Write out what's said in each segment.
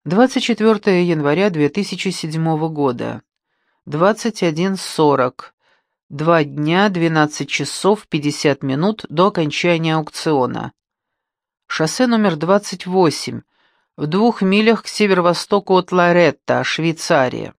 24 января 2007 года. 21:40. 2 дня, 12 часов 50 минут до окончания аукциона. Шоссе номер 28, в 2 милях к северо-востоку от Лоретто, Швейцария.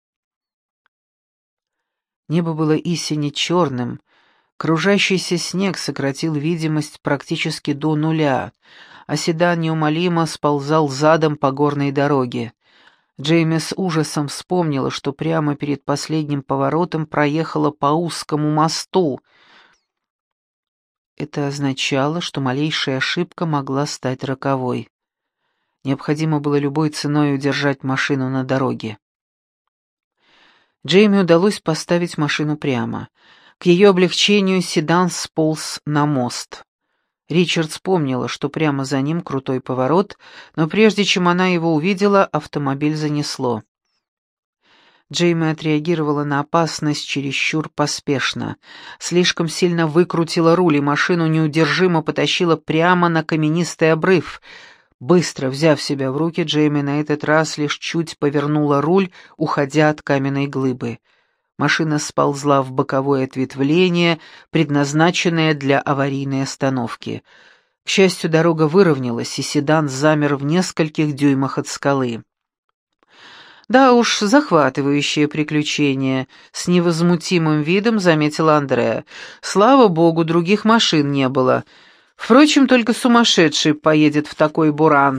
Небо было истинно черным, кружащийся снег сократил видимость практически до нуля, а седан неумолимо сползал задом по горной дороге. Джейми с ужасом вспомнила, что прямо перед последним поворотом проехала по узкому мосту. Это означало, что малейшая ошибка могла стать роковой. Необходимо было любой ценой удержать машину на дороге. Джейми удалось поставить машину прямо. К ее облегчению седан сполз на мост. Ричард вспомнила, что прямо за ним крутой поворот, но прежде чем она его увидела, автомобиль занесло. Джейми отреагировала на опасность чересчур поспешно. Слишком сильно выкрутила руль, и машину неудержимо потащила прямо на каменистый обрыв. Быстро взяв себя в руки, Джейми на этот раз лишь чуть повернула руль, уходя от каменной глыбы. Машина сползла в боковое ответвление, предназначенное для аварийной остановки. К счастью, дорога выровнялась, и седан замер в нескольких дюймах от скалы. «Да уж, захватывающее приключение», — с невозмутимым видом заметила Андреа. «Слава богу, других машин не было. Впрочем, только сумасшедший поедет в такой буран».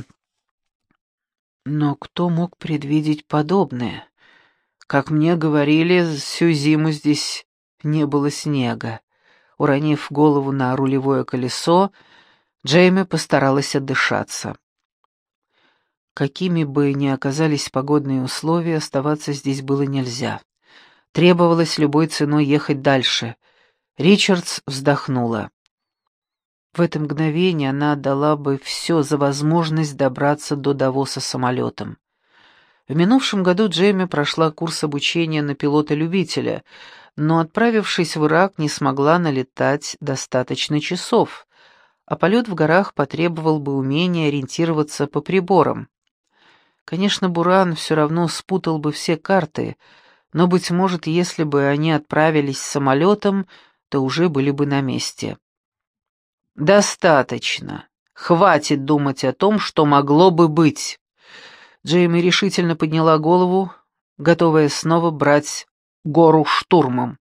Но кто мог предвидеть подобное? Как мне говорили, всю зиму здесь не было снега. Уронив голову на рулевое колесо, Джейми постаралась отдышаться. Какими бы ни оказались погодные условия, оставаться здесь было нельзя. Требовалось любой ценой ехать дальше. Ричардс вздохнула. В это мгновение она отдала бы все за возможность добраться до Давоса самолетом. В минувшем году Джейми прошла курс обучения на пилота-любителя, но, отправившись в Ирак, не смогла налетать достаточно часов, а полет в горах потребовал бы умения ориентироваться по приборам. Конечно, буран все равно спутал бы все карты, но, быть может, если бы они отправились самолетом, то уже были бы на месте. «Достаточно. Хватит думать о том, что могло бы быть». Джейми решительно подняла голову, готовая снова брать гору штурмом.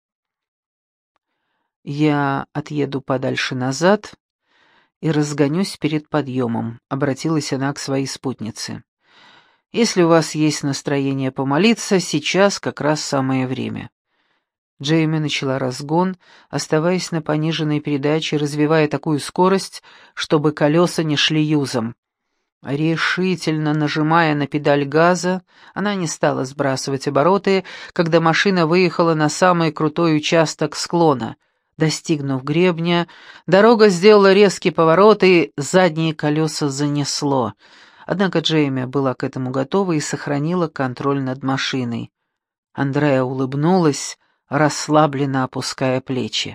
«Я отъеду подальше назад и разгонюсь перед подъемом», — обратилась она к своей спутнице. «Если у вас есть настроение помолиться, сейчас как раз самое время». Джейми начала разгон, оставаясь на пониженной передаче, развивая такую скорость, чтобы колеса не шли юзом. Решительно нажимая на педаль газа, она не стала сбрасывать обороты, когда машина выехала на самый крутой участок склона. Достигнув гребня, дорога сделала резкий поворот, и задние колеса занесло. Однако Джейми была к этому готова и сохранила контроль над машиной. Андреа улыбнулась, расслабленно опуская плечи.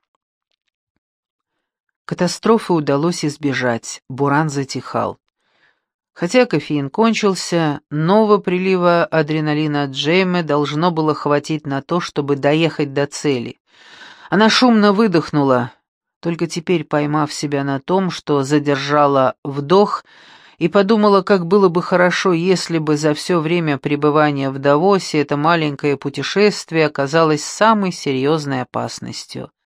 Катастрофы удалось избежать, буран затихал. Хотя кофеин кончился, нового прилива адреналина от Джейми должно было хватить на то, чтобы доехать до цели. Она шумно выдохнула, только теперь поймав себя на том, что задержала вдох, и подумала, как было бы хорошо, если бы за все время пребывания в Давосе это маленькое путешествие оказалось самой серьезной опасностью.